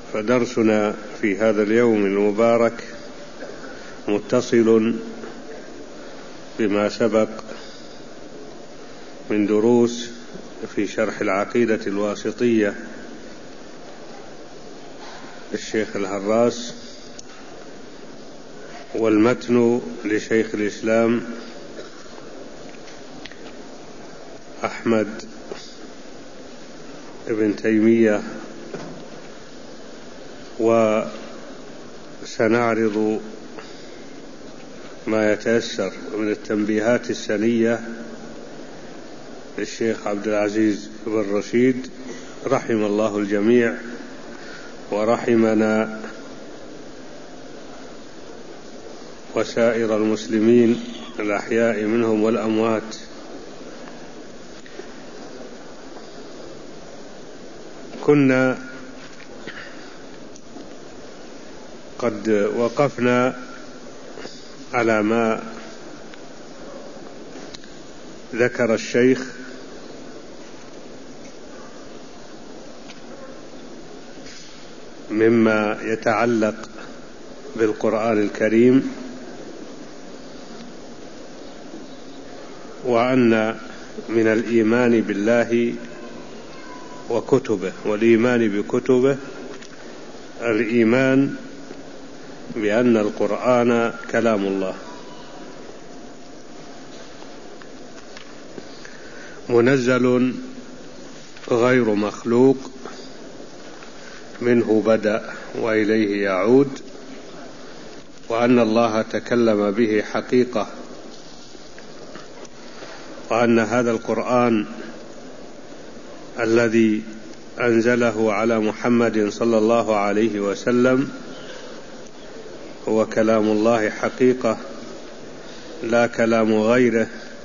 فدرسنا في هذا اليوم المبارك متصل بما سبق من دروس في شرح العقيدة الواسطية للشيخ الهراس، والمتن لشيخ الإسلام أحمد ابن تيمية. وسنعرض ما يتيسر من التنبيهات السنية للشيخ عبد العزيز بن رشيد رحم الله الجميع ورحمنا وسائر المسلمين الأحياء منهم والأموات. كنا قد وقفنا على ما ذكر الشيخ مما يتعلق بالقرآن الكريم، وأن من الإيمان بالله وكتبه والإيمان بكتبه الإيمان بأن القرآن كلام الله منزل غير مخلوق، منه بدأ وإليه يعود، وأن الله تكلم به حقيقة، وأن هذا القرآن الذي أنزله على محمد صلى الله عليه وسلم هو كلام الله حقيقة لا كلام غيره،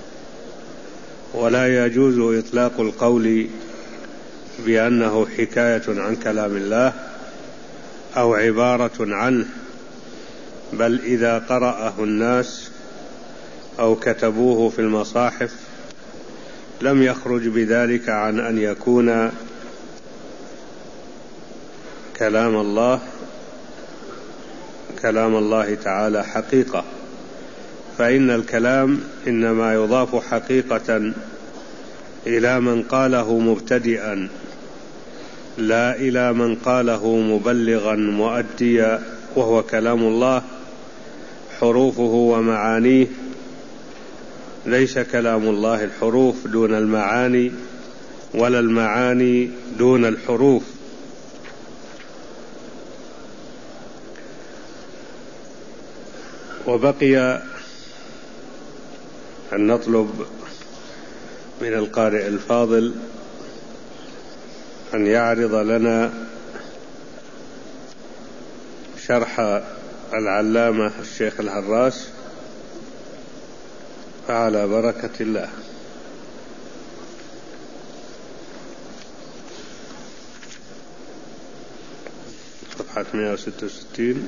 ولا يجوز إطلاق القول بأنه حكاية عن كلام الله أو عبارة عنه، بل إذا قرأه الناس أو كتبوه في المصاحف لم يخرج بذلك عن أن يكون كلام الله تعالى حقيقة، فإن الكلام إنما يضاف حقيقة إلى من قاله مبتدئا، لا إلى من قاله مبلغا مؤديا، وهو كلام الله حروفه ومعانيه، ليس كلام الله الحروف دون المعاني ولا المعاني دون الحروف. وبقي أن نطلب من القارئ الفاضل أن يعرض لنا شرح العلامة الشيخ الهراس، فعلى بركة الله. صفحة 166.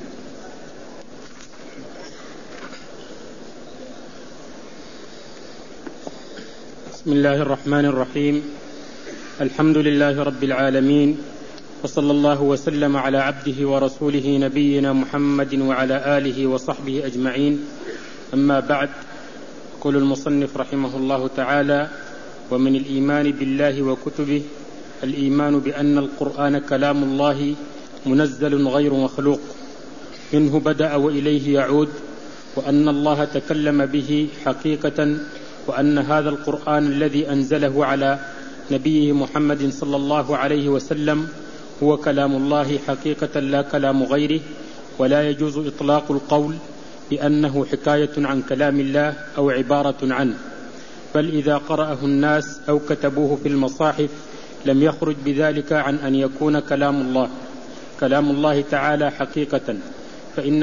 بسم الله الرحمن الرحيم. الحمد لله رب العالمين، وصلى الله وسلم على عبده ورسوله نبينا محمد وعلى آله وصحبه أجمعين. أما بعد، يقول المصنف رحمه الله تعالى: ومن الإيمان بالله وكتبه الإيمان بأن القرآن كلام الله منزل غير مخلوق، منه بدأ وإليه يعود، وأن الله تكلم به حقيقة، وأن هذا القرآن الذي أنزله على نبيه محمد صلى الله عليه وسلم هو كلام الله حقيقة لا كلام غيره، ولا يجوز إطلاق القول بأنه حكاية عن كلام الله أو عبارة عنه، بل إذا قرأه الناس أو كتبوه في المصاحف لم يخرج بذلك عن أن يكون كلام الله تعالى حقيقة، فإن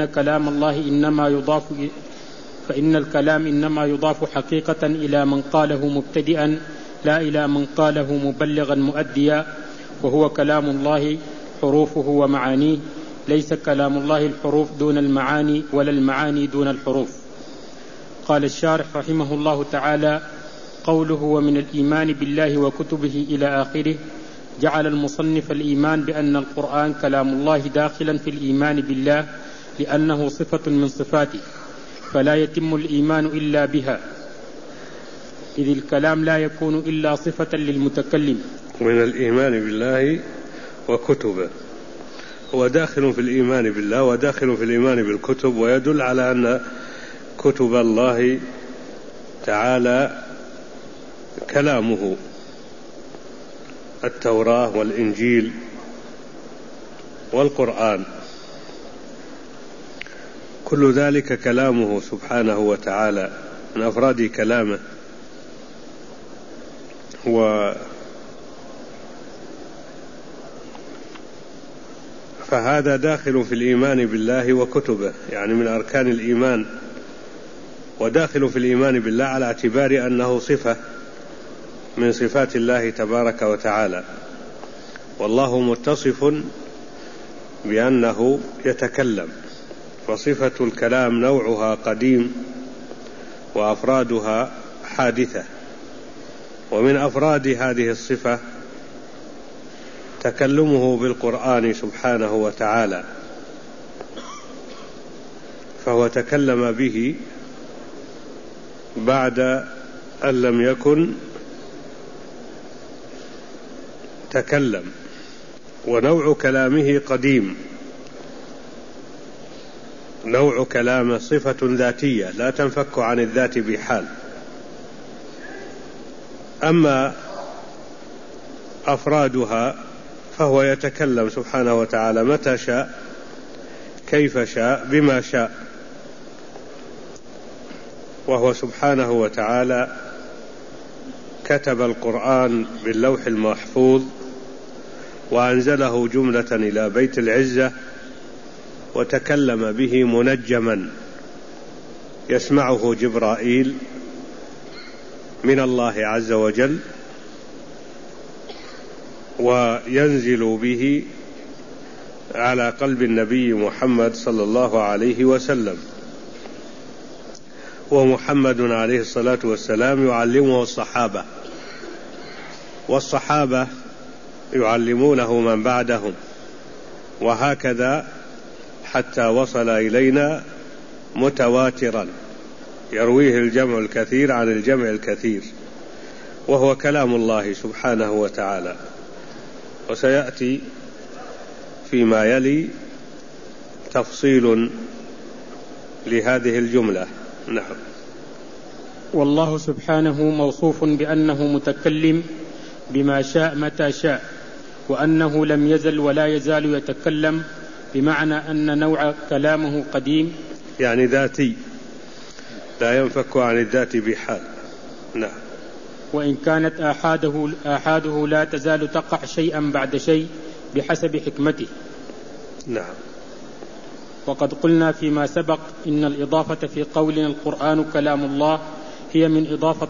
الكلام إنما يضاف حقيقة إلى من قاله مبتدئا، لا إلى من قاله مبلغا مؤديا، وهو كلام الله حروفه ومعانيه، ليس كلام الله الحروف دون المعاني ولا المعاني دون الحروف. قال الشارح رحمه الله تعالى: قوله ومن الإيمان بالله وكتبه إلى آخره جعل المصنف الإيمان بأن القرآن كلام الله داخلا في الإيمان بالله لأنه صفة من صفاته، فلا يتم الإيمان إلا بها، إذ الكلام لا يكون إلا صفة للمتكلم. من الإيمان بالله وكتبه، هو داخل في الإيمان بالله وداخل في الإيمان بالكتب، ويدل على أن كتب الله تعالى كلامه، التوراة والإنجيل والقرآن، كل ذلك كلامه سبحانه وتعالى من أفراد كلامه. فهذا داخل في الإيمان بالله وكتبه، يعني من أركان الإيمان، وداخل في الإيمان بالله على اعتبار أنه صفة من صفات الله تبارك وتعالى، والله متصف بأنه يتكلم، فصفة الكلام نوعها قديم وأفرادها حادثة، ومن أفراد هذه الصفة تكلمه بالقرآن سبحانه وتعالى، فهو تكلم به بعد أن لم يكن تكلم، ونوع كلامه قديم، نوع كلام صفة ذاتية لا تنفك عن الذات بحال. أما أفرادها فهو يتكلم سبحانه وتعالى متى شاء، كيف شاء، بما شاء، وهو سبحانه وتعالى كتب القرآن باللوح المحفوظ وأنزله جملة إلى بيت العزة، وتكلم به منجما يسمعه جبرائيل من الله عز وجل، وينزل به على قلب النبي محمد صلى الله عليه وسلم، ومحمد عليه الصلاة والسلام يعلمه الصحابة، والصحابة يعلمونه من بعدهم، وهكذا حتى وصل إلينا متواترا يرويه الجمع الكثير عن الجمع الكثير، وهو كلام الله سبحانه وتعالى. وسيأتي فيما يلي تفصيل لهذه الجملة. نعم. والله سبحانه موصوف بأنه متكلم بما شاء متى شاء، وأنه لم يزل ولا يزال يتكلم، بمعنى أن نوع كلامه قديم، يعني ذاتي لا ينفك عن الذات بحال. نعم. وإن كانت آحاده لا تزال تقع شيئا بعد شيء بحسب حكمته. نعم. وقد قلنا فيما سبق إن الإضافة في قولنا القرآن كلام الله هي من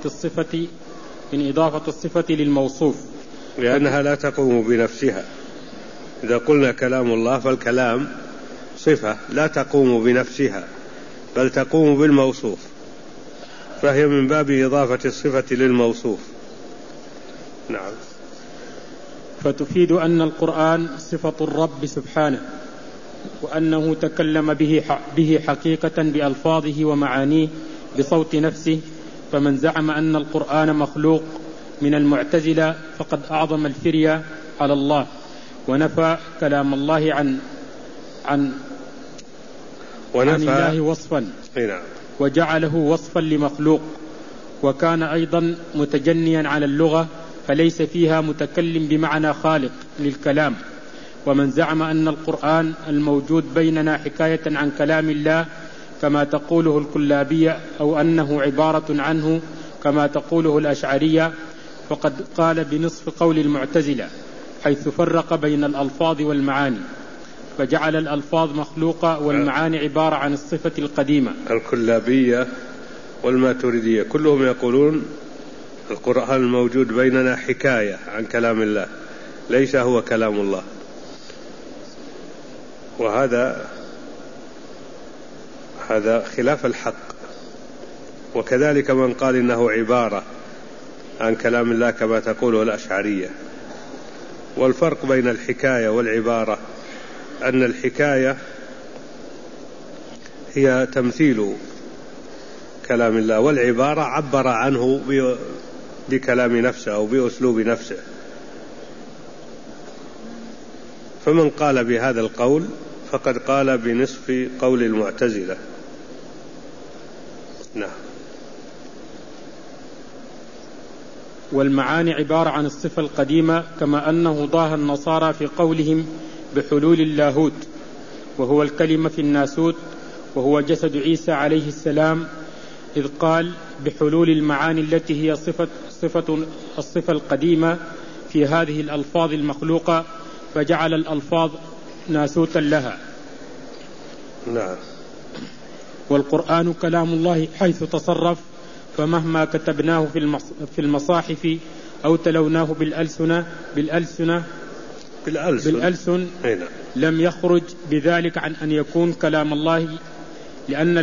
إضافة الصفة للموصوف، لأنها لا تقوم بنفسها. إذا قلنا كلام الله فالكلام صفة لا تقوم بنفسها، بل تقوم بالموصوف، فهي من باب إضافة الصفة للموصوف. نعم. فتفيد أن القرآن صفة الرب سبحانه، وأنه تكلم به حقيقة بألفاظه ومعانيه بصوت نفسه. فمن زعم أن القرآن مخلوق من المعتزلة فقد أعظم الفرية على الله، ونفى كلام الله عن الله وصفا، وجعله وصفا لمخلوق، وكان أيضا متجنيا على اللغة، فليس فيها متكلم بمعنى خالق للكلام. ومن زعم أن القرآن الموجود بيننا حكاية عن كلام الله كما تقوله الكلابية، أو أنه عبارة عنه كما تقوله الأشعرية، فقد قال بنصف قول المعتزلة، حيث فرق بين الألفاظ والمعاني، فجعل الألفاظ مخلوقة والمعاني عبارة عن الصفة القديمة. الكلابية والماتريدية كلهم يقولون القرآن الموجود بيننا حكاية عن كلام الله، ليس هو كلام الله، وهذا خلاف الحق. وكذلك من قال إنه عبارة عن كلام الله كما تقوله الأشعرية، والفرق بين الحكاية والعبارة أن الحكاية هي تمثيل كلام الله، والعبارة عبر عنه بكلام نفسه أو بأسلوب نفسه. فمن قال بهذا القول فقد قال بنصف قول المعتزلة. نعم. والمعاني عبارة عن الصفة القديمة، كما أنه ضاها النصارى في قولهم بحلول اللاهوت، وهو الكلمة في الناسوت، وهو جسد عيسى عليه السلام، إذ قال بحلول المعاني التي هي الصفة القديمة في هذه الألفاظ المخلوقة، فجعل الألفاظ ناسوتا لها. نعم. والقرآن كلام الله حيث تصرف، فمهما كتبناه في المصاحف أو تلوناه بالألسن لم يخرج بذلك عن أن يكون كلام الله، لأن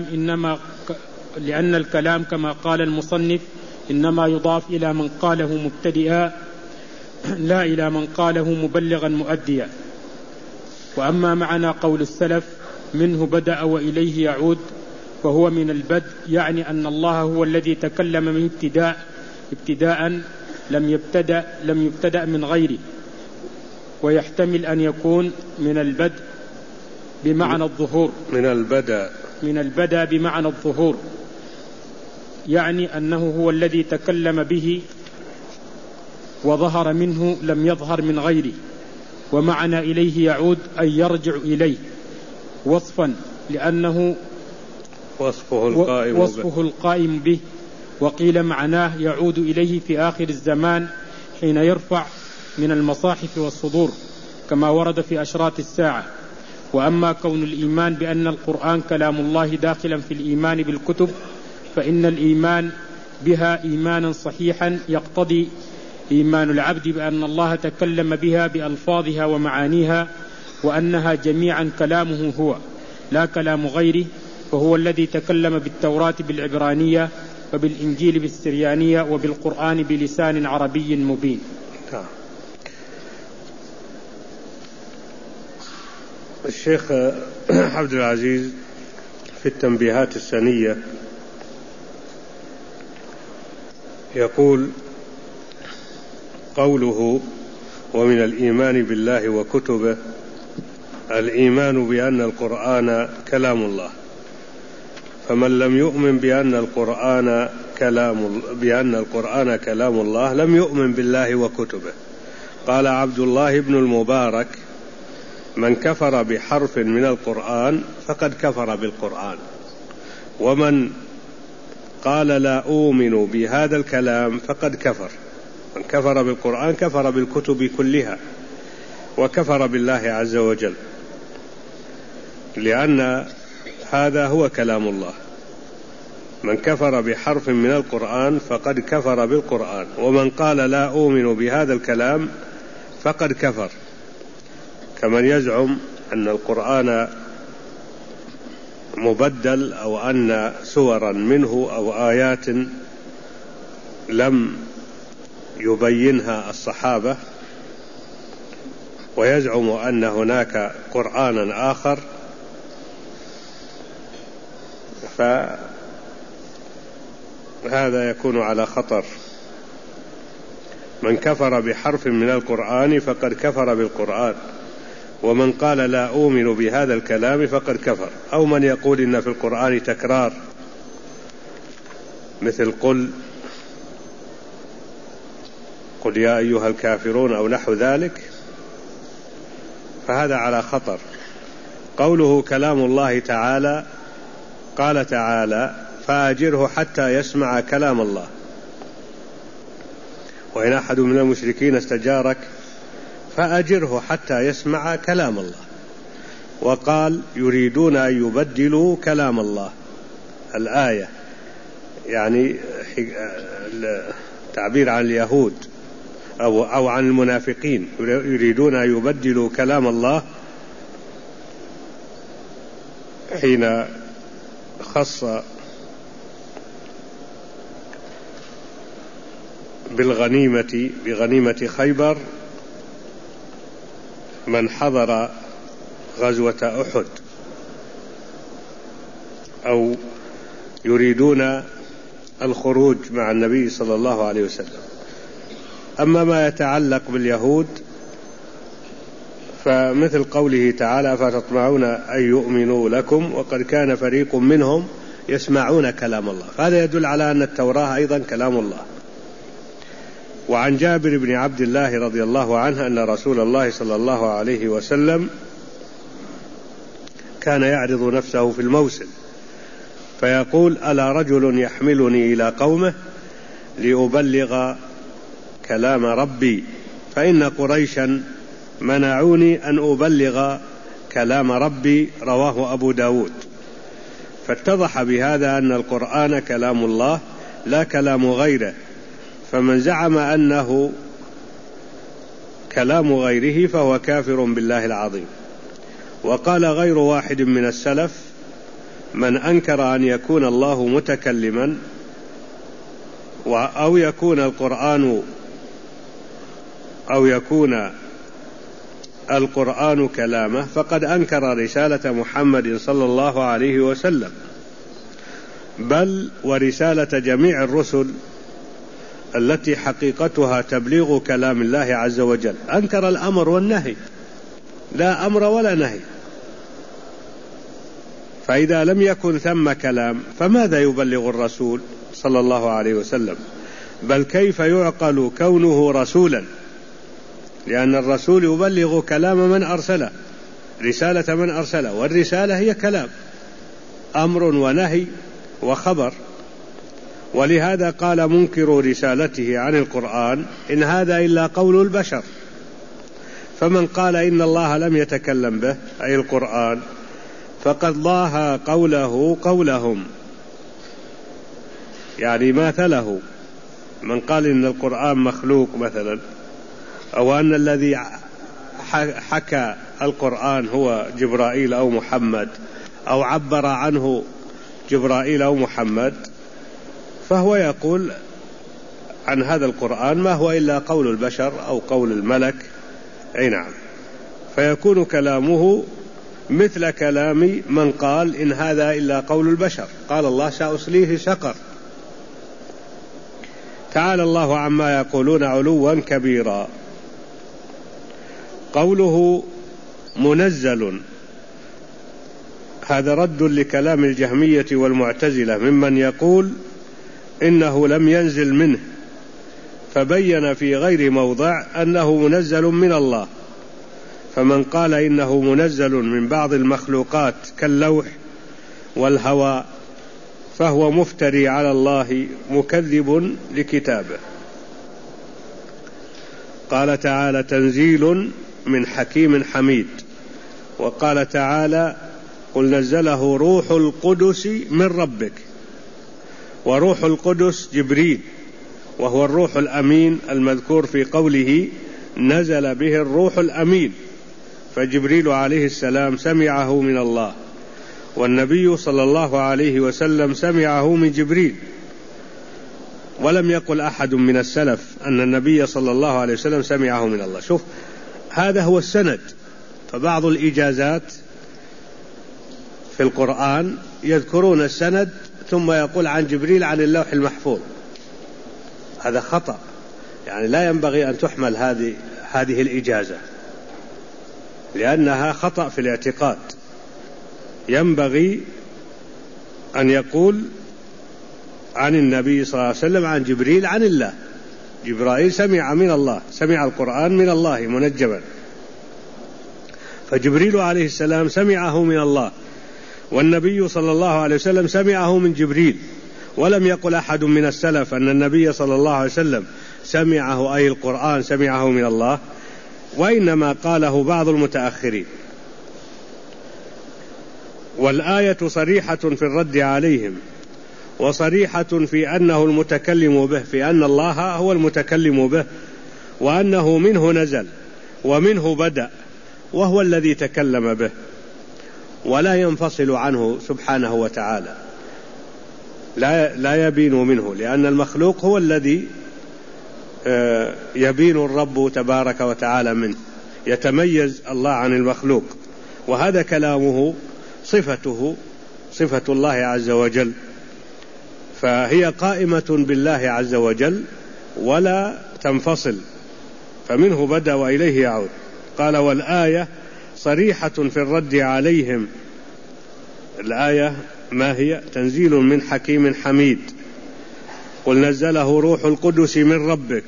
الكلام كما قال المصنف إنما يضاف إلى من قاله مبتدئا لا إلى من قاله مبلغا مؤديا. وأما معنى قول السلف منه بدأ وإليه يعود، فهو من البدء، يعني أن الله هو الذي تكلم من ابتداء لم يبتدأ من غيره. ويحتمل أن يكون من البدء بمعنى الظهور، من البدء بمعنى الظهور، يعني أنه هو الذي تكلم به وظهر منه لم يظهر من غيره. ومعنى إليه يعود أي يرجع إليه وصفا، لأنه وصفه القائم به. وقيل معناه يعود إليه في آخر الزمان حين يرفع من المصاحف والصدور، كما ورد في أشراط الساعة. وأما كون الإيمان بأن القرآن كلام الله داخلا في الإيمان بالكتب، فإن الإيمان بها إيمانا صحيحا يقتضي إيمان العبد بأن الله تكلم بها بألفاظها ومعانيها، وأنها جميعا كلامه هو لا كلام غيره، فهو الذي تكلم بالتوراة بالعبرانية، وبالإنجيل بالسريانية، وبالقرآن بلسان عربي مبين. الشيخ عبد العزيز في التنبيهات السنية يقول: قوله ومن الإيمان بالله وكتبه، الإيمان بأن القرآن كلام الله، فمن لم يؤمن بأن القرآن كلام الله لم يؤمن بالله وكتبه. قال عبد الله بن المبارك: من كفر بحرف من القرآن فقد كفر بالقرآن، ومن قال لا أؤمن بهذا الكلام فقد كفر. من كفر بالقرآن كفر بالكتب كلها، وكفر بالله عز وجل، لأن هذا هو كلام الله. من كفر بحرف من القرآن فقد كفر بالقرآن، ومن قال لا أؤمن بهذا الكلام فقد كفر، كمن يزعم أن القرآن مبدل، أو أن سورا منه أو آيات لم يبينها الصحابة، ويزعم أن هناك قرآنا آخر، فهذا يكون على خطر. من كفر بحرف من القرآن فقد كفر بالقرآن، ومن قال لا أؤمن بهذا الكلام فقد كفر. أو من يقول إن في القرآن تكرار، مثل قل يا أيها الكافرون أو نحو ذلك، فهذا على خطر. قوله كلام الله تعالى، قال تعالى: فأجره حتى يسمع كلام الله، وإن أحد من المشركين استجارك فأجره حتى يسمع كلام الله. وقال: يريدون أن يبدلوا كلام الله، الآية يعني تعبير عن اليهود أو عن المنافقين، يريدون أن يبدلوا كلام الله، حين خص بغنيمة خيبر من حضر غزوة أحد أو يريدون الخروج مع النبي صلى الله عليه وسلم. أما ما يتعلق باليهود فمثل قوله تعالى: فتطمعون أن يؤمنوا لكم وقد كان فريق منهم يسمعون كلام الله، فهذا يدل على أن التوراة أيضا كلام الله. وعن جابر بن عبد الله رضي الله عنه أن رسول الله صلى الله عليه وسلم كان يعرض نفسه في الموسم فيقول: ألا رجل يحملني إلى قومه لأبلغ كلام ربي، فإن قريشا منعوني أن أبلغ كلام ربي. رواه أبو داود. فاتضح بهذا أن القرآن كلام الله لا كلام غيره، فمن زعم أنه كلام غيره فهو كافر بالله العظيم. وقال غير واحد من السلف: من أنكر أن يكون الله متكلما أو يكون القرآن كلامه فقد أنكر رسالة محمد صلى الله عليه وسلم، بل ورسالة جميع الرسل التي حقيقتها تبليغ كلام الله عز وجل. أنكر الأمر والنهي، لا أمر ولا نهي. فإذا لم يكن ثم كلام فماذا يبلغ الرسول صلى الله عليه وسلم؟ بل كيف يعقل كونه رسولا؟ لأن الرسول يبلغ كلام من أرسله، رسالة من أرسله، والرسالة هي كلام، أمر ونهي وخبر. ولهذا قال منكر رسالته عن القرآن: إن هذا إلا قول البشر. فمن قال إن الله لم يتكلم به أي القرآن فقد ضاهى قوله قولهم، يعني ماثله. من قال إن القرآن مخلوق مثلا، أو أن الذي حكى القرآن هو جبرائيل أو محمد، أو عبر عنه جبرائيل أو محمد، فهو يقول عن هذا القرآن ما هو إلا قول البشر أو قول الملك. أي نعم، فيكون كلامه مثل كلام من قال إن هذا إلا قول البشر. قال الله: سأصليه سقر. تعالى الله عما يقولون علوا كبيرا. قوله منزل هذا رد لكلام الجهمية والمعتزلة ممن يقول إنه لم ينزل منه، فبين في غير موضع أنه منزل من الله. فمن قال إنه منزل من بعض المخلوقات كاللوح والهواء فهو مفتري على الله مكذب لكتابه. قال تعالى: تنزيل من حكيم حميد. وقال تعالى: قل نزله روح القدس من ربك. وروح القدس جبريل، وهو الروح الأمين المذكور في قوله: نزل به الروح الأمين. فجبريل عليه السلام سمعه من الله، والنبي صلى الله عليه وسلم سمعه من جبريل. ولم يقل أحد من السلف أن النبي صلى الله عليه وسلم سمعه من الله. شوف، هذا هو السند. فبعض الإجازات في القرآن يذكرون السند ثم يقول عن جبريل عن اللوح المحفوظ. هذا خطأ، يعني لا ينبغي أن تحمل هذه الإجازة، لأنها خطأ في الاعتقاد. ينبغي أن يقول عن النبي صلى الله عليه وسلم عن جبريل عن الله. جبرائيل سمع من الله، سمع القرآن من الله منجما، فجبريل عليه السلام سمعه من الله، والنبي صلى الله عليه وسلم سمعه من جبريل. ولم يقل أحد من السلف أن النبي صلى الله عليه وسلم سمعه أي القرآن سمعه من الله، وإنما قاله بعض المتأخرين. والآية صريحة في الرد عليهم، وصريحة في أنه المتكلم به، في أن الله هو المتكلم به، وأنه منه نزل ومنه بدأ، وهو الذي تكلم به، ولا ينفصل عنه سبحانه وتعالى، لا يبين منه، لأن المخلوق هو الذي يبين الرب تبارك وتعالى منه. يتميز الله عن المخلوق، وهذا كلامه صفة الله عز وجل، فهي قائمة بالله عز وجل ولا تنفصل، فمنه بدأ وإليه يعود. قال والآية صريحة في الرد عليهم. الآية ما هي؟ تنزيل من حكيم حميد، قل نزله روح القدس من ربك.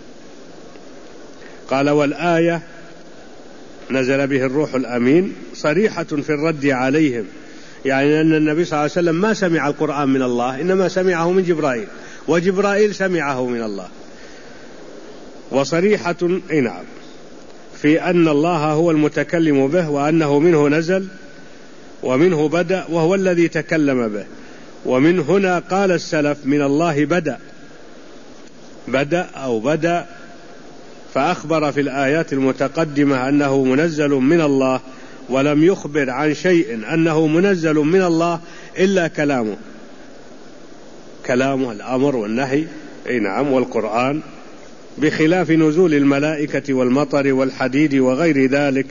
قال والآية نزل به الروح الأمين صريحة في الرد عليهم، يعني أن النبي صلى الله عليه وسلم ما سمع القرآن من الله، إنما سمعه من جبرائيل، وجبرائيل سمعه من الله. وصريحة نعم في أن الله هو المتكلم به، وأنه منه نزل ومنه بدأ وهو الذي تكلم به. ومن هنا قال السلف من الله بدأ، فأخبر في الآيات المتقدمة أنه منزل من الله، ولم يخبر عن شيء أنه منزل من الله إلا كلامه الأمر والنهي نعم والقرآن، بخلاف نزول الملائكة والمطر والحديد وغير ذلك.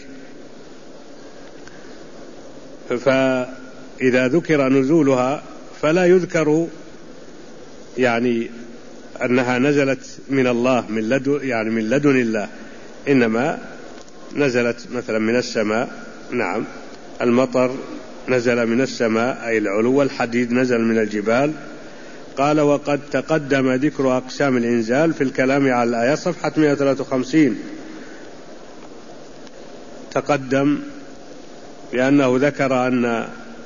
فإذا ذكر نزولها فلا يذكر يعني أنها نزلت من الله من لدن الله، إنما نزلت مثلا من السماء. نعم المطر نزل من السماء أي العلو، والحديد نزل من الجبال. قال وقد تقدم ذكر أقسام الإنزال في الكلام على الآية صفحة 153. تقدم لأنه ذكر أن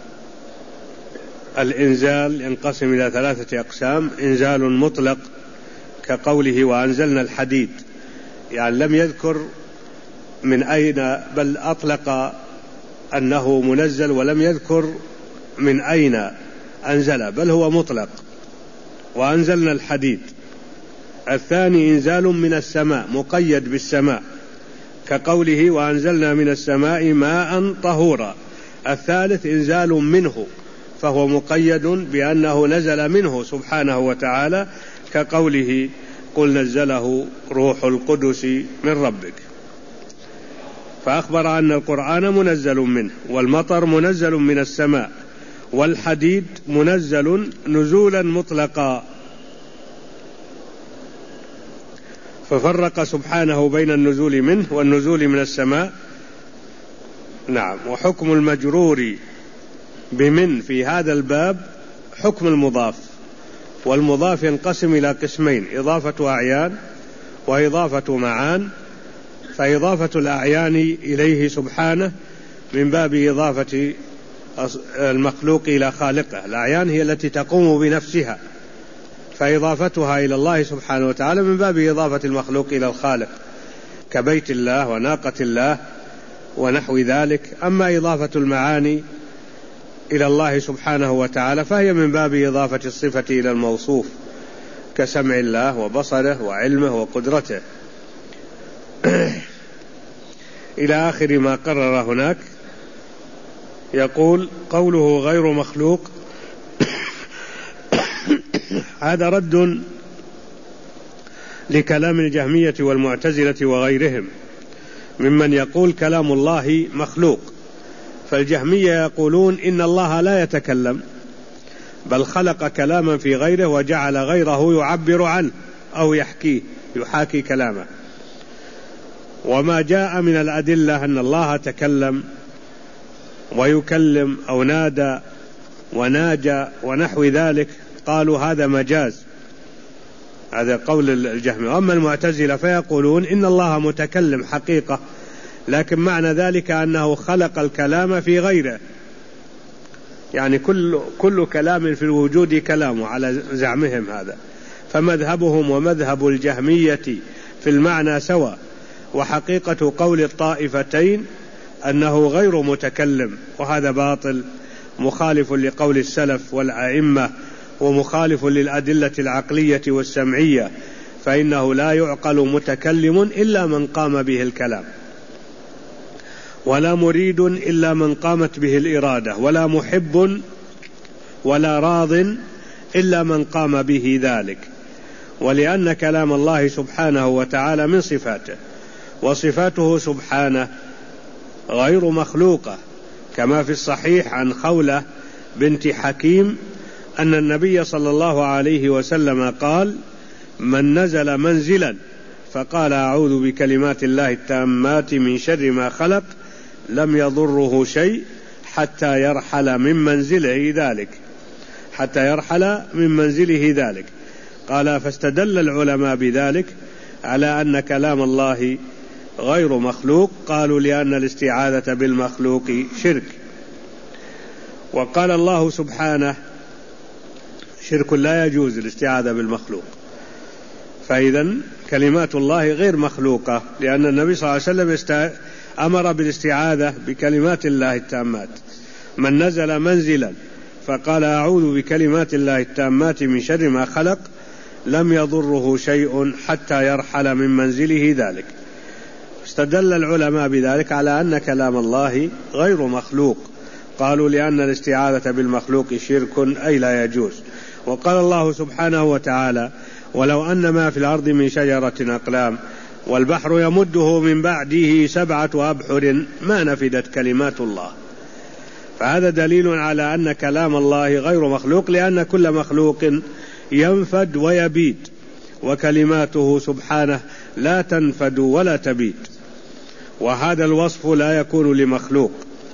الإنزال ينقسم إلى 3 أقسام: إنزال مطلق كقوله وأنزلنا الحديد، يعني لم يذكر من أين، بل أطلق أنه منزل ولم يذكر من أين أنزل، بل هو مطلق. وأنزلنا الحديد. الثاني إنزال من السماء مقيد بالسماء كقوله وأنزلنا من السماء ماء طهورا. الثالث إنزال منه، فهو مقيد بأنه نزل منه سبحانه وتعالى كقوله قل نزله روح القدس من ربك. فأخبر أن القرآن منزل منه، والمطر منزل من السماء، والحديد منزل نزولا مطلقا. ففرق سبحانه بين النزول منه والنزول من السماء. نعم. وحكم المجرور بمن في هذا الباب حكم المضاف، والمضاف ينقسم إلى قسمين: إضافة أعيان وإضافة معان. فإضافة الأعيان إليه سبحانه من باب إضافة المخلوق إلى خالقه. الأعيان هي التي تقوم بنفسها، فإضافتها إلى الله سبحانه وتعالى من باب إضافة المخلوق إلى الخالق، كبيت الله وناقة الله ونحو ذلك. أما إضافة المعاني إلى الله سبحانه وتعالى فهي من باب إضافة الصفة إلى الموصوف، كسمع الله وبصره وعلمه وقدرته إلى آخر ما قرر هناك. يقول قوله غير مخلوق هذا رد لكلام الجهمية والمعتزلة وغيرهم ممن يقول كلام الله مخلوق. فالجهمية يقولون إن الله لا يتكلم، بل خلق كلاما في غيره وجعل غيره يعبر عنه أو يحاكي كلامه. وما جاء من الأدلة أن الله تكلم ويكلم أو نادى وناجى ونحو ذلك قالوا هذا مجاز. هذا قول الجهمية. وأما المعتزلة فيقولون إن الله متكلم حقيقة، لكن معنى ذلك أنه خلق الكلام في غيره، يعني كل كلام في الوجود كلامه على زعمهم هذا. فمذهبهم ومذهب الجهمية في المعنى سواء، وحقيقة قول الطائفتين أنه غير متكلم، وهذا باطل مخالف لقول السلف والأئمة، ومخالف للأدلة العقلية والسمعية، فإنه لا يعقل متكلم إلا من قام به الكلام، ولا مريد إلا من قامت به الإرادة، ولا محب ولا راض إلا من قام به ذلك. ولأن كلام الله سبحانه وتعالى من صفاته، وصفاته سبحانه غير مخلوقة، كما في الصحيح عن خولة بنت حكيم أن النبي صلى الله عليه وسلم قال: من نزل منزلا فقال أعوذ بكلمات الله التامات من شر ما خلق لم يضره شيء حتى يرحل من منزله ذلك. قال: فاستدل العلماء بذلك على أن كلام الله غير مخلوق، قالوا لأن الاستعاذة بالمخلوق شرك. وقال الله سبحانه: شرك لا يجوز الاستعاذة بالمخلوق، فإذا كلمات الله غير مخلوقة، لأن النبي صلى الله عليه وسلم أمر بالاستعاذة بكلمات الله التامات. من نزل منزلا فقال أعوذ بكلمات الله التامات من شر ما خلق لم يضره شيء حتى يرحل من منزله ذلك. استدل العلماء بذلك على أن كلام الله غير مخلوق، قالوا لأن الاستعاذة بالمخلوق شرك أي لا يجوز. وقال الله سبحانه وتعالى: ولو أن ما في الأرض من شجرة أقلام والبحر يمده من بعده 7 أبحر ما نفدت كلمات الله. فهذا دليل على أن كلام الله غير مخلوق، لأن كل مخلوق ينفد ويبيد، وكلماته سبحانه لا تنفد ولا تبيد. وهذا الوصف لا يكون لمخلوق،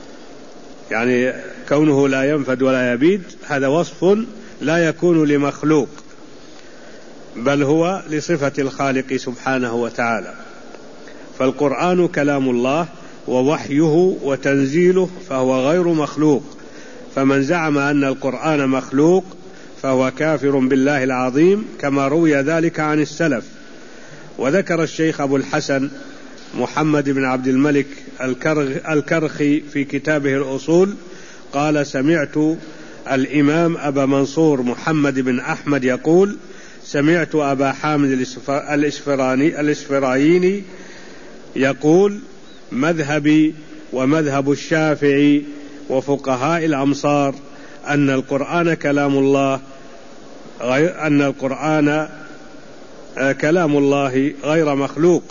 يعني كونه لا ينفد ولا يبيد هذا وصف لا يكون لمخلوق، بل هو لصفة الخالق سبحانه وتعالى. فالقرآن كلام الله ووحيه وتنزيله فهو غير مخلوق، فمن زعم أن القرآن مخلوق فهو كافر بالله العظيم، كما روي ذلك عن السلف. وذكر الشيخ أبو الحسن محمد بن عبد الملك الكرخي في كتابه الأصول قال: سمعت الإمام أبا منصور محمد بن أحمد يقول: سمعت أبا حامد الإسفرايني يقول: مذهبي ومذهب الشافعي وفقهاء الأمصار أن القرآن كلام الله غير مخلوق،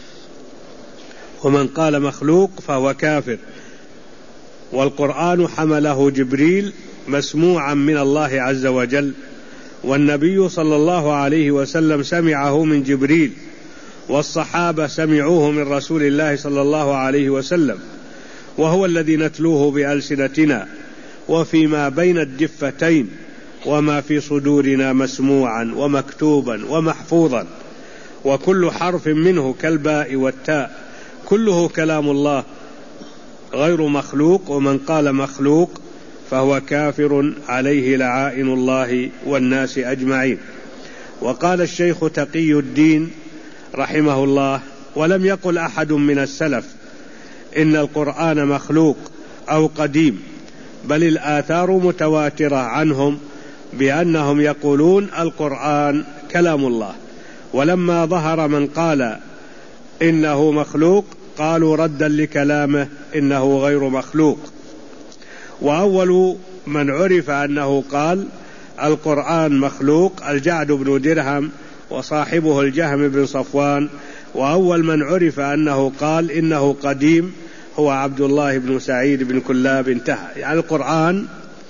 ومن قال مخلوق فهو كافر. والقرآن حمله جبريل مسموعا من الله عز وجل، والنبي صلى الله عليه وسلم سمعه من جبريل، والصحابة سمعوه من رسول الله صلى الله عليه وسلم، وهو الذي نتلوه بألسنتنا وفيما بين الدفتين وما في صدورنا مسموعا ومكتوبا ومحفوظا، وكل حرف منه كالباء والتاء كله كلام الله غير مخلوق، ومن قال مخلوق فهو كافر عليه لعائن الله والناس أجمعين. وقال الشيخ تقي الدين رحمه الله: ولم يقل أحد من السلف إن القرآن مخلوق أو قديم، بل الآثار متواترة عنهم بأنهم يقولون القرآن كلام الله. ولما ظهر من قال إنه مخلوق قالوا ردا لكلامه إنه غير مخلوق. وأول من عرف أنه قال القرآن مخلوق الجعد بن درهم وصاحبه الجهم بن صفوان، وأول من عرف أنه قال إنه قديم هو عبد الله بن سعيد بن كلاب. انتهى. يعني القرآن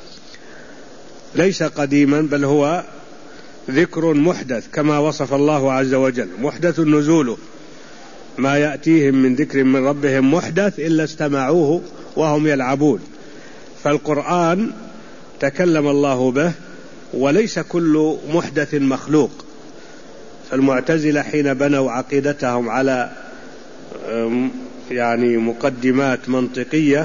ليس قديما، بل هو ذكر محدث كما وصف الله عز وجل: محدث نزوله، ما يأتيهم من ذكر من ربهم محدث إلا استمعوه وهم يلعبون. فالقرآن تكلم الله به، وليس كل محدث مخلوق. فالمعتزلة حين بنوا عقيدتهم على يعني مقدمات منطقية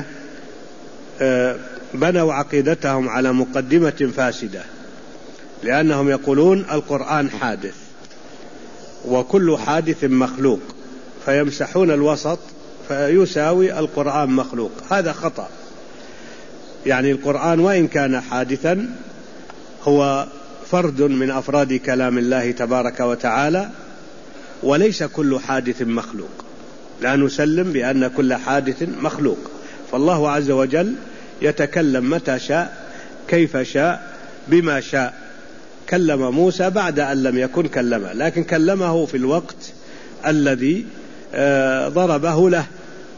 بنوا عقيدتهم على مقدمة فاسدة، لأنهم يقولون القرآن حادث وكل حادث مخلوق، فيمسحون الوسط فيساوي القرآن مخلوق. هذا خطأ. يعني القرآن وإن كان حادثا هو فرد من أفراد كلام الله تبارك وتعالى، وليس كل حادث مخلوق. لا نسلم بأن كل حادث مخلوق، فالله عز وجل يتكلم متى شاء كيف شاء بما شاء. كلم موسى بعد أن لم يكن كلمه، لكن كلمه في الوقت الذي ضربه له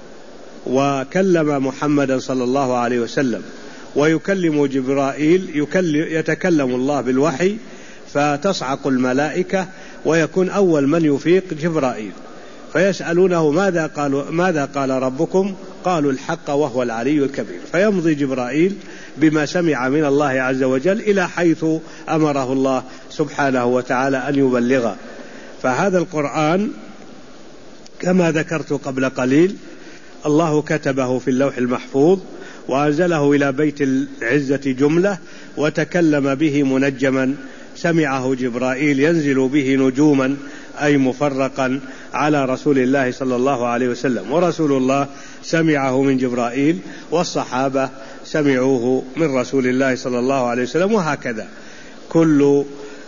وكلم محمدا صلى الله عليه وسلم، ويكلم جبرائيل، يتكلم الله بالوحي فتصعق الملائكة ويكون أول من يفيق جبرائيل، فيسألونه ماذا قال ربكم؟ قالوا الحق وهو العلي الكبير، فيمضي جبرائيل بما سمع من الله عز وجل إلى حيث أمره الله سبحانه وتعالى أن يبلغ. فهذا القرآن كما ذكرت قبل قليل الله كتبه في اللوح المحفوظ وأنزله إلى بيت العزة جملة، وتكلم به منجما سمعه جبرائيل ينزل به نجوما أي مفرقا على رسول الله صلى الله عليه وسلم، ورسول الله سمعه من جبرائيل، والصحابة سمعوه من رسول الله صلى الله عليه وسلم، وهكذا كل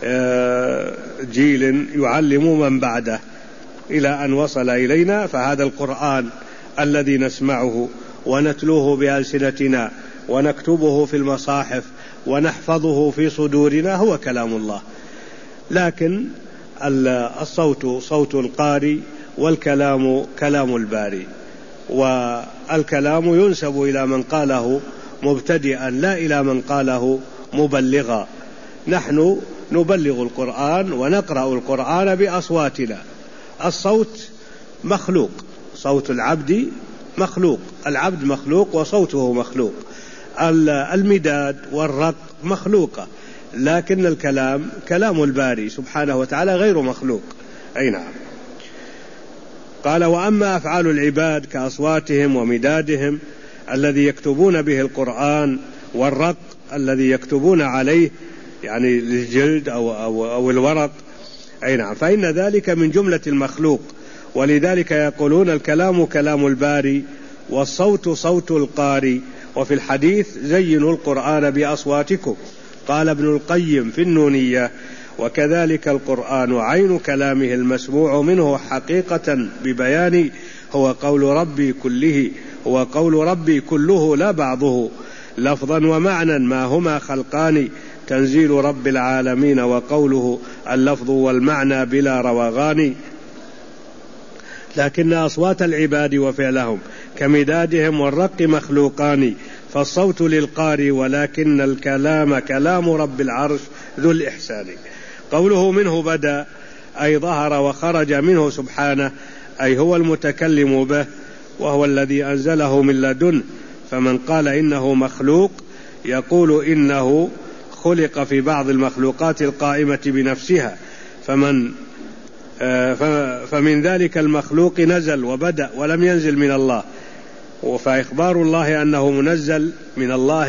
جيل يعلم من بعده إلى أن وصل إلينا. فهذا القرآن الذي نسمعه ونتلوه بألسنتنا ونكتبه في المصاحف ونحفظه في صدورنا هو كلام الله، لكن الصوت صوت القارئ والكلام كلام الباري، والكلام ينسب إلى من قاله مبتدئا لا إلى من قاله مبلغا. نحن نبلغ القرآن ونقرأ القرآن بأصواتنا. الصوت مخلوق، صوت العبد مخلوق، العبد مخلوق وصوته مخلوق، المداد والرق مخلوقة، لكن الكلام كلام الباري سبحانه وتعالى غير مخلوق. أي نعم. قال وأما أفعال العباد كأصواتهم ومدادهم الذي يكتبون به القرآن، والرق الذي يكتبون عليه يعني الجلد أو الورق، أي نعم، فإن ذلك من جملة المخلوق، ولذلك يقولون الكلام كلام الباري والصوت صوت القارئ. وفي الحديث زينوا القرآن بأصواتكم. قال ابن القيم في النونية وكذلك القرآن عين كلامه المسموع منه حقيقة ببيان هو قول ربي كله لا بعضه لفظا ومعنى ما هما خلقان تنزيل رب العالمين وقوله اللفظ والمعنى بلا روغان. لكن أصوات العباد وفعلهم كمدادهم والرق مخلوقان، فالصوت للقارئ ولكن الكلام كلام رب العرش ذو الإحسان. قوله منه بدأ أي ظهر وخرج منه سبحانه، أي هو المتكلم به وهو الذي أنزله من لدنه. فمن قال إنه مخلوق يقول إنه خلق في بعض المخلوقات القائمة بنفسها، فمن ذلك المخلوق نزل وبدأ ولم ينزل من الله، فإخبار الله أنه منزل من الله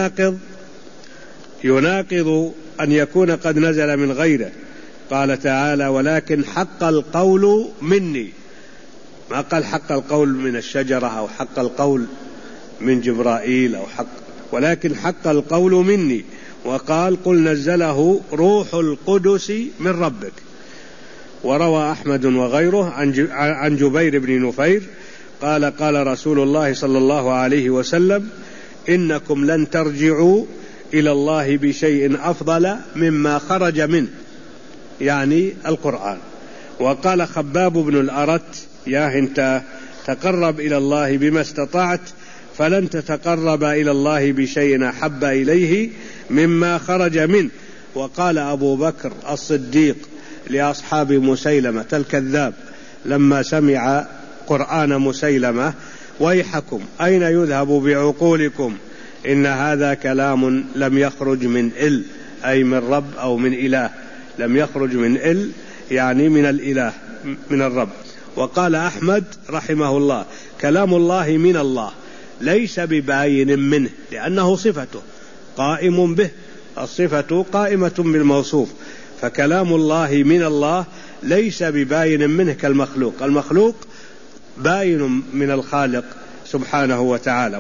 يناقض أن يكون قد نزل من غيره. قال تعالى ولكن حق القول مني، ما قال حق القول من الشجرة أو حق القول من جبرائيل ولكن حق القول مني. وقال قل نزله روح القدس من ربك. وروى أحمد وغيره عن جبير بن نفير قال رسول الله صلى الله عليه وسلم إنكم لن ترجعوا إلى الله بشيء أفضل مما خرج منه، يعني القرآن. وقال خباب بن الأرت يا انت تقرب إلى الله بما استطعت فلن تتقرب إلى الله بشيء أحب إليه مما خرج منه. وقال أبو بكر الصديق لأصحاب مسيلمة الكذاب لما سمع قرآن مسيلمة ويحكم أين يذهب بعقولكم إن هذا كلام لم يخرج من أي من رب أو من إله، لم يخرج من يعني من الإله من الرب. وقال أحمد رحمه الله كلام الله من الله ليس بباين منه لأنه صفته قائم به، الصفة قائمة بالموصوف، فكلام الله من الله ليس بباين منه كالمخلوق. المخلوق باين من الخالق سبحانه وتعالى،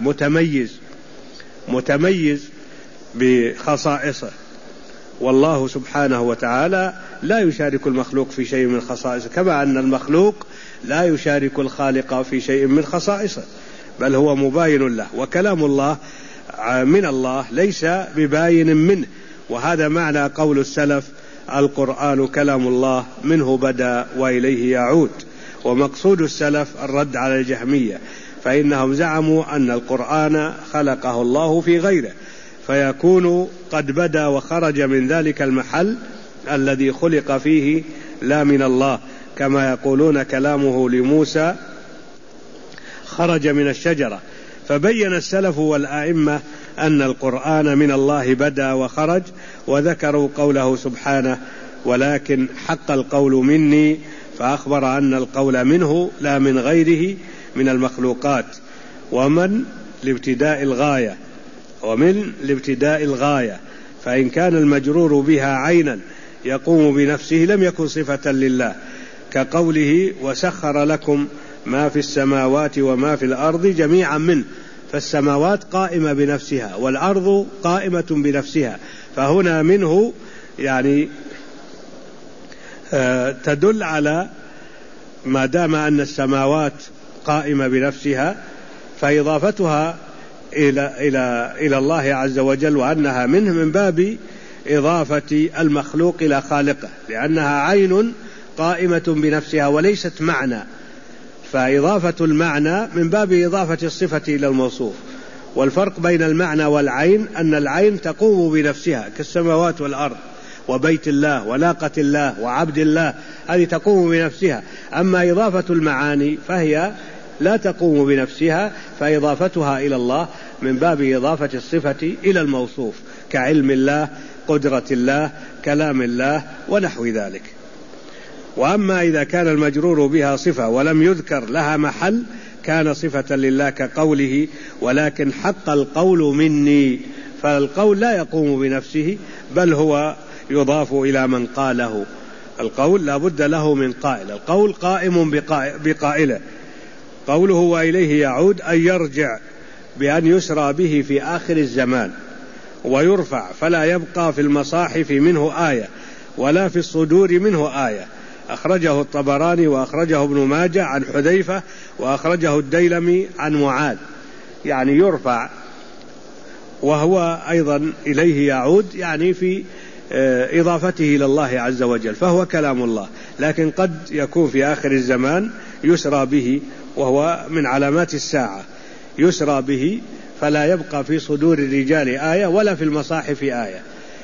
متميز بخصائصه، والله سبحانه وتعالى لا يشارك المخلوق في شيء من خصائصه، كما أن المخلوق لا يشارك الخالق في شيء من خصائصه، بل هو مباين له. وكلام الله من الله ليس بباين منه، وهذا معنى قول السلف القرآن كلام الله منه بدأ وإليه يعود. ومقصود السلف الرد على الجهمية، فإنهم زعموا أن القرآن خلقه الله في غيره، فيكون قد بدا وخرج من ذلك المحل الذي خلق فيه لا من الله، كما يقولون كلامه لموسى خرج من الشجرة. فبين السلف والآئمة أن القرآن من الله بدا وخرج، وذكروا قوله سبحانه: ولكن حق القول مني، فأخبر أن القول منه لا من غيره من المخلوقات، ومن لابتداء الغاية، فإن كان المجرور بها عينا يقوم بنفسه لم يكن صفة لله، كقوله: وسخر لكم ما في السماوات وما في الأرض جميعا منه، فالسماوات قائمة بنفسها والأرض قائمة بنفسها، فهنا منه يعني تدل على ما دام أن السماوات قائمة بنفسها فإضافتها إلى الله عز وجل وأنها منه من باب إضافة المخلوق إلى خالقه، لأنها عين قائمة بنفسها وليست معنى، فإضافة المعنى من باب إضافة الصفة إلى الموصوف. والفرق بين المعنى والعين أن العين تقوم بنفسها كالسماوات والأرض وبيت الله وناقة الله وعبد الله، هذه تقوم بنفسها. أما إضافة المعاني فهي لا تقوم بنفسها، فإضافتها إلى الله من باب إضافة الصفة إلى الموصوف، كعلم الله، قدرة الله، كلام الله ونحو ذلك. وأما إذا كان المجرور بها صفة ولم يذكر لها محل كان صفة لله، كقوله: ولكن حق القول مني، فالقول لا يقوم بنفسه بل هو يضاف إلى من قاله. القول لا بد له من قائل، القول قائم بقائله. قوله وإليه يعود أن يرجع بأن يسرى به في آخر الزمان ويرفع، فلا يبقى في المصاحف منه آية ولا في الصدور منه آية. أخرجه الطبراني وأخرجه ابن ماجه عن حذيفة وأخرجه الديلمي عن معاذ، يعني يرفع، وهو أيضا إليه يعود يعني في إضافته إلى الله عز وجل، فهو كلام الله، لكن قد يكون في آخر الزمان يسرى به، وهو من علامات الساعة، يسرى به فلا يبقى في صدور الرجال آية ولا في المصاحف آية،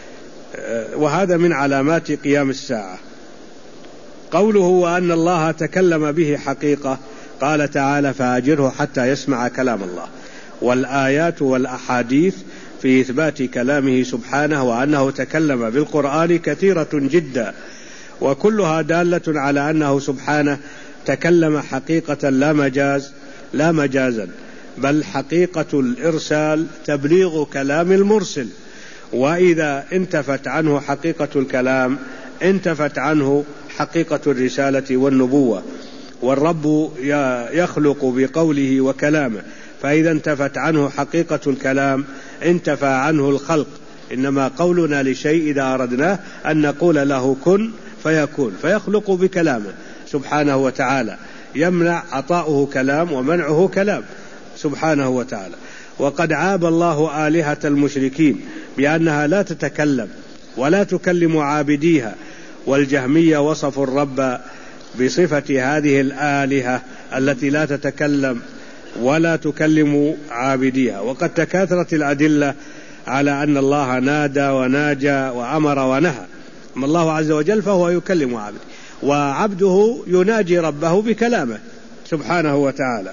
وهذا من علامات قيام الساعة. قوله وأن الله تكلم به حقيقة، قال تعالى: فأجره حتى يسمع كلام الله. والآيات والأحاديث في إثبات كلامه سبحانه وأنه تكلم بالقرآن كثيرة جدا، وكلها دالة على أنه سبحانه تكلم حقيقة لا مجازا، بل حقيقة الإرسال تبليغ كلام المرسل، وإذا انتفت عنه حقيقة الكلام انتفت عنه حقيقة الرسالة والنبوة. والرب يخلق بقوله وكلامه، فإذا انتفت عنه حقيقة الكلام انتفى عنه الخلق. إنما قولنا لشيء إذا أردناه أن نقول له كن فيكون، فيخلق بكلامه سبحانه وتعالى، يمنع عطاؤه كلام ومنعه كلام سبحانه وتعالى. وقد عاب الله آلهة المشركين بأنها لا تتكلم ولا تكلم عابديها، والجهمية وصفوا الرب بصفة هذه الآلهة التي لا تتكلم ولا تكلم عابديها. وقد تكاثرت الأدلة على أن الله نادى وناجى وأمر ونهى. أما الله عز وجل فهو يكلم عبده، وعبده يناجي ربه بكلامه سبحانه وتعالى.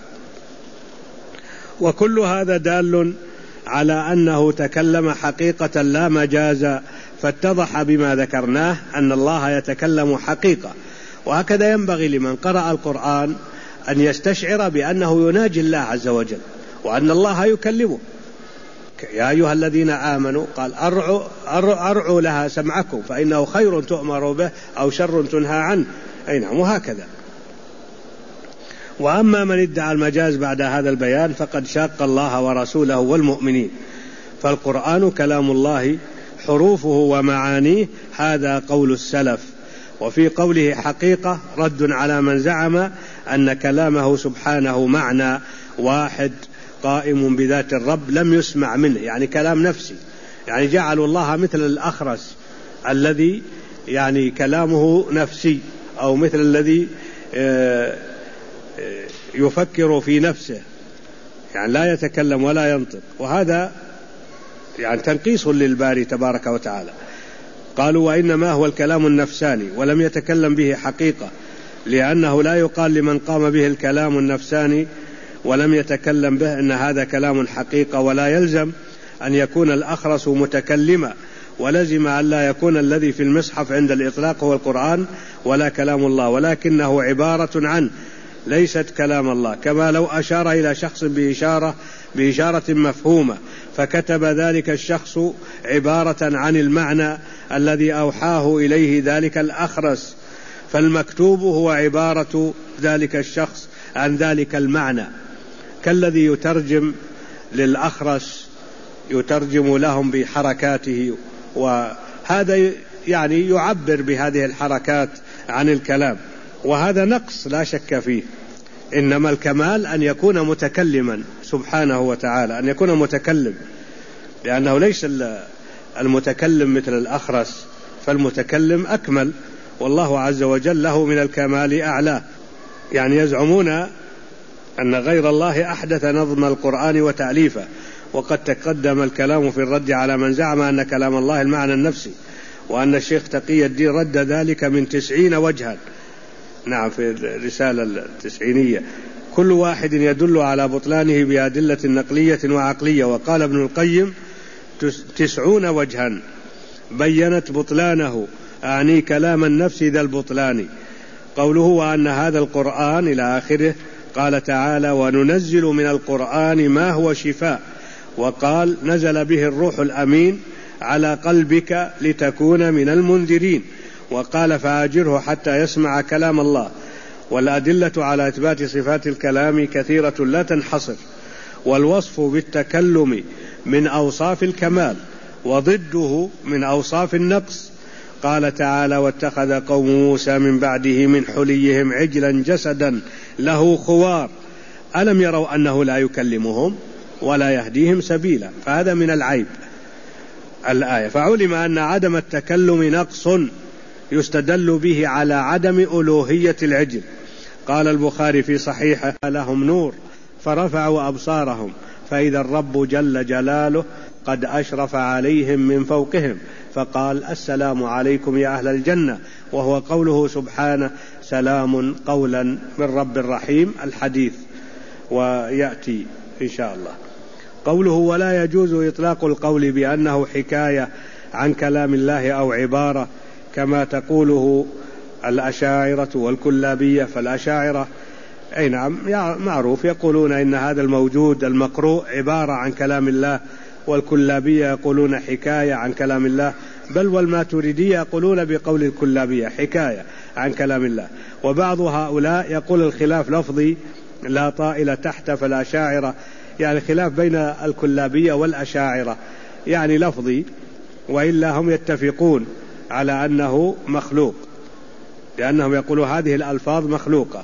وكل هذا دال على أنه تكلم حقيقة لا مجازا، فاتضح بما ذكرناه أن الله يتكلم حقيقة. وهكذا ينبغي لمن قرأ القرآن أن يستشعر بأنه يناجي الله عز وجل وأن الله يكلمه. يا أيها الذين آمنوا قال أرعوا لها سمعكم فإنه خير تؤمر به أو شر تنهى عنه، أي نعم، وهكذا. وأما من ادعى المجاز بعد هذا البيان فقد شاق الله ورسوله والمؤمنين، فالقرآن كلام الله حروفه ومعانيه، هذا قول السلف. وفي قوله حقيقة رد على من زعم أن كلامه سبحانه معنى واحد قائم بذات الرب لم يسمع منه، يعني كلام نفسي، يعني جعلوا الله مثل الأخرس الذي يعني كلامه نفسي، أو مثل الذي يفكر في نفسه، يعني لا يتكلم ولا ينطق، وهذا يعني تنقيص للباري تبارك وتعالى. قالوا وإنما هو الكلام النفساني ولم يتكلم به حقيقة، لأنه لا يقال لمن قام به الكلام النفساني ولم يتكلم به إن هذا كلام حقيقة، ولا يلزم أن يكون الأخرس متكلما، ولزم أن لا يكون الذي في المصحف عند الإطلاق هو القرآن ولا كلام الله، ولكنه عبارة عنه ليست كلام الله، كما لو أشار إلى شخص بإشارة مفهومة فكتب ذلك الشخص عبارة عن المعنى الذي أوحاه إليه ذلك الأخرس، فالمكتوب هو عبارة ذلك الشخص عن ذلك المعنى، كالذي يترجم للأخرس يترجم لهم بحركاته، وهذا يعني يعبر بهذه الحركات عن الكلام، وهذا نقص لا شك فيه. إنما الكمال أن يكون متكلما سبحانه وتعالى، أن يكون متكلم، لأنه ليس المتكلم مثل الأخرس، فالمتكلم أكمل، والله عز وجل له من الكمال أعلاه. يعني يزعمون أن غير الله أحدث نظم القرآن وتأليفه، وقد تقدم الكلام في الرد على من زعم أن كلام الله المعنى النفسي، وأن الشيخ تقي الدين رد ذلك من 90 وجها، نعم، في الرسالة التسعينية، كل واحد يدل على بطلانه بأدلة نقلية وعقلية. وقال ابن القيم 90 وجها بينت بطلانه، أعني كلام النفس ذا البطلان. قوله وأن هذا القرآن إلى آخره. قال تعالى وننزل من القرآن ما هو شفاء، وقال نزل به الروح الأمين على قلبك لتكون من المنذرين، وقال فآجره حتى يسمع كلام الله. والأدلة على إثبات صفات الكلام كثيرة لا تنحصر، والوصف بالتكلم من أوصاف الكمال، وضده من أوصاف النقص. قال تعالى واتخذ قوم موسى من بعده من حليهم عجلا جسدا له خوار ألم يروا أنه لا يكلمهم ولا يهديهم سبيلا، فهذا من العيب الآية. فعلم أن عدم التكلم نقص يستدل به على عدم ألوهية العجل. قال البخاري في صحيحه لهم نور فرفعوا أبصارهم فإذا الرب جل جلاله قد أشرف عليهم من فوقهم فقال السلام عليكم يا أهل الجنة، وهو قوله سبحانه سلام قولا من رب رحيم، الحديث ويأتي إن شاء الله. قوله ولا يجوز إطلاق القول بأنه حكاية عن كلام الله أو عبارة كما تقوله الأشاعرة والكلابية. فالأشاعرة أي نعم معروف يقولون إن هذا الموجود المقروء عبارة عن كلام الله، والكلابية يقولون حكاية عن كلام الله، بل والماتريدية يقولون بقول الكلابية حكاية عن كلام الله. وبعض هؤلاء يقول الخلاف لفظي لا طائل تحت، فالأشاعرة يعني خلاف بين الكلابية والأشاعرة يعني لفظي، وإلا هم يتفقون على أنه مخلوق، لأنهم يقولون هذه الألفاظ مخلوقة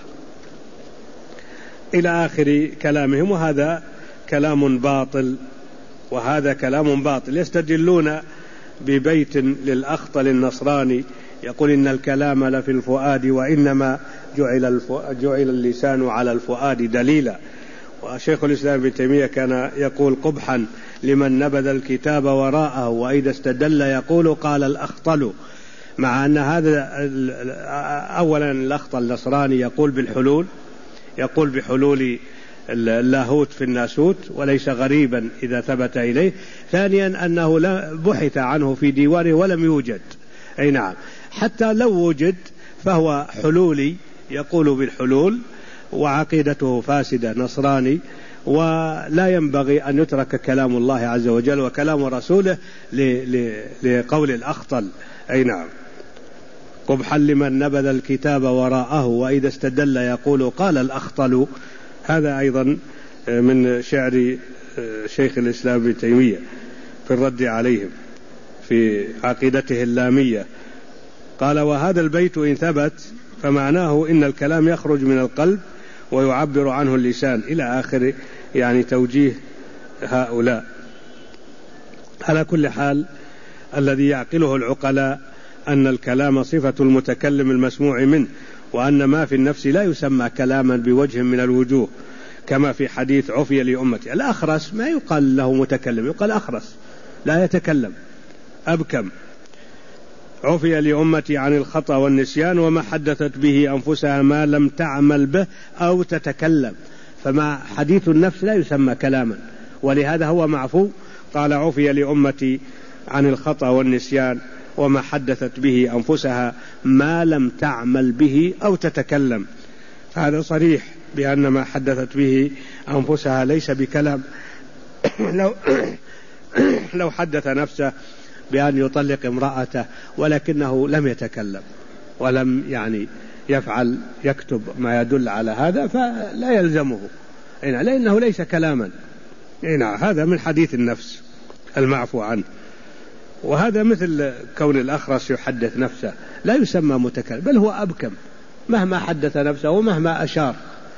إلى آخر كلامهم، وهذا كلام باطل، وهذا كلام باطل. يستدلون ببيت للأخطل النصراني يقول إن الكلام لفي الفؤاد وإنما جعل اللسان على الفؤاد دليلا. وشيخ الإسلام ابن تيمية كان يقول قبحا لمن نبذ الكتاب وراءه وإذا استدل يقول قال الأخطل، مع أن هذا أولا الأخطل النصراني يقول بحلول اللاهوت في الناسوت وليس غريبا إذا ثبت إليه. ثانيا أنه بحث عنه في ديوانه ولم يوجد، أي نعم، حتى لو وجد فهو حلولي يقول بالحلول، وعقيدته فاسدة نصراني، ولا ينبغي أن يترك كلام الله عز وجل وكلام رسوله لقول الأخطل، أي نعم. قبحا لمن نبذ الكتاب وراءه وإذا استدل يقول قال الأخطل، هذا أيضا من شعر شيخ الإسلام ابن تيمية في الرد عليهم في عقيدته اللامية. قال وهذا البيت إن ثبت فمعناه إن الكلام يخرج من القلب ويعبر عنه اللسان إلى آخر يعني توجيه هؤلاء. على كل حال الذي يعقله العقلاء أن الكلام صفة المتكلم المسموع منه، وأن ما في النفس لا يسمى كلاما بوجه من الوجوه، كما في حديث عفي لأمتي. الأخرس ما يقال له متكلم، يقال أخرس لا يتكلم، أبكم. عفي لأمتي عن الخطأ والنسيان وما حدثت به أنفسها ما لم تعمل به أو تتكلم، فما حديث النفس لا يسمى كلاما، ولهذا هو معفو. قال عفي لأمتي عن الخطأ والنسيان وما حدثت به أنفسها ما لم تعمل به أو تتكلم، فهذا صريح بأن ما حدثت به أنفسها ليس بكلام. لو حدث نفسه بأن يطلق امرأته ولكنه لم يتكلم ولم يفعل يكتب ما يدل على هذا فلا يلزمه، لأنه ليس كلاما. هذا من حديث النفس المعفو عنه. وهذا مثل كون الأخرس يحدث نفسه لا يسمى متكلم، بل هو أبكم مهما حدث نفسه ومهما أشار.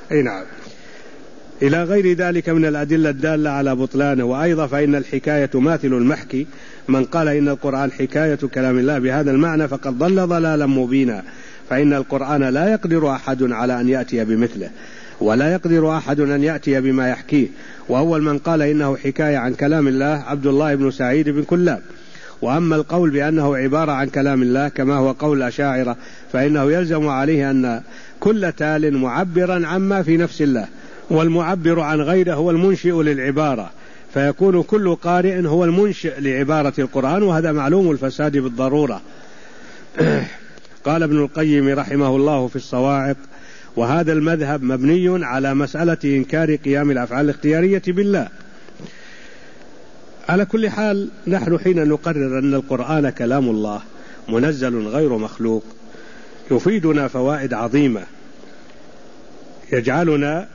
إلى غير ذلك من الأدلة الدالة على بطلانه. وأيضا فإن الحكاية ماثل المحكي، من قال إن القرآن حكاية كلام الله بهذا المعنى فقد ضل ضلالا مبينا، فإن القرآن لا يقدر أحد على أن يأتي بمثله، ولا يقدر أحد أن يأتي بما يحكيه. وأول من قال إنه حكاية عن كلام الله عبد الله بن سعيد بن كلاب. وأما القول بأنه عبارة عن كلام الله كما هو قول الأشاعرة فإنه يلزم عليه أن كل تال معبرا عما في نفس الله، والمعبر عن غيره هو المنشئ للعبارة، فيكون كل قارئ هو المنشئ لعبارة القرآن، وهذا معلوم الفساد بالضرورة. قال ابن القيم رحمه الله في الصواعق: وهذا المذهب مبني على مسألة إنكار قيام الأفعال الاختيارية بالله. على كل حال نحن حين نقرر أن القرآن كلام الله منزل غير مخلوق يفيدنا فوائد عظيمة يجعلنا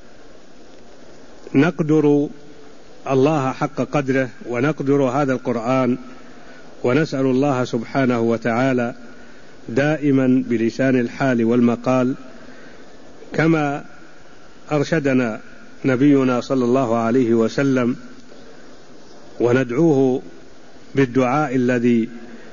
نقدر الله حق قدره ونقدر هذا القرآن، ونسأل الله سبحانه وتعالى دائما بلسان الحال والمقال كما أرشدنا نبينا صلى الله عليه وسلم، وندعوه بالدعاء الذي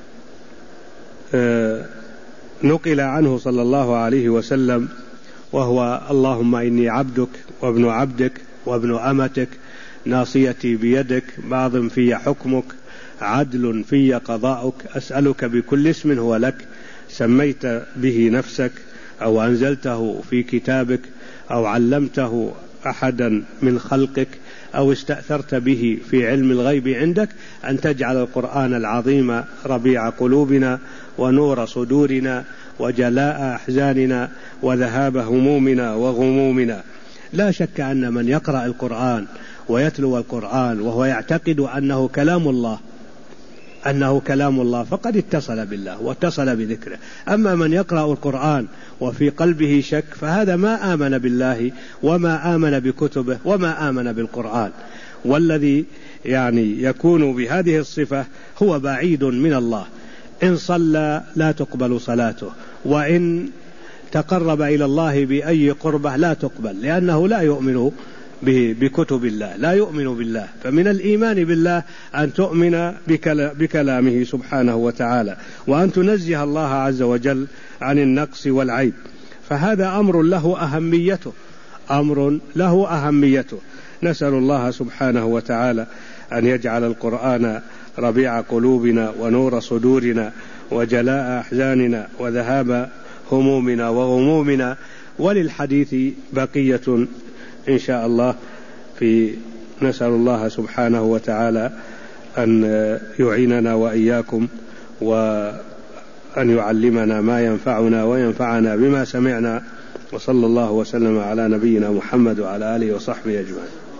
نقل عنه صلى الله عليه وسلم، وهو: اللهم إني عبدك وابن عبدك وابن أمتك، ناصيتي بيدك، ماض في حكمك، عدل في قضاؤك، أسألك بكل اسم هو لك سميت به نفسك أو أنزلته في كتابك أو علمته أحدا من خلقك أو استأثرت به في علم الغيب عندك، أن تجعل القرآن العظيم ربيع قلوبنا ونور صدورنا وجلاء أحزاننا وذهاب همومنا وغمومنا. لا شك أن من يقرأ القرآن ويتلو القرآن وهو يعتقد أنه كلام الله فقد اتصل بالله واتصل بذكره. أما من يقرأ القرآن وفي قلبه شك فهذا ما آمن بالله وما آمن بكتبه وما آمن بالقرآن. والذي يكون بهذه الصفة هو بعيد من الله. إن صلى لا تقبل صلاته، وإن تقرب إلى الله بأي قربة لا تقبل، لأنه لا يؤمن بكتب الله، لا يؤمن بالله. فمن الإيمان بالله أن تؤمن بكلامه سبحانه وتعالى، وأن تنزه الله عز وجل عن النقص والعيب. فهذا أمر له أهميته. نسأل الله سبحانه وتعالى أن يجعل القرآن ربيع قلوبنا ونور صدورنا وجلاء أحزاننا وذهاب همومنا وغمومنا. وللحديث بقية إن شاء الله نسأل الله سبحانه وتعالى أن يعيننا وإياكم وأن يعلمنا ما ينفعنا وينفعنا بما سمعنا، وصلى الله وسلم على نبينا محمد وعلى آله وصحبه أجمعين.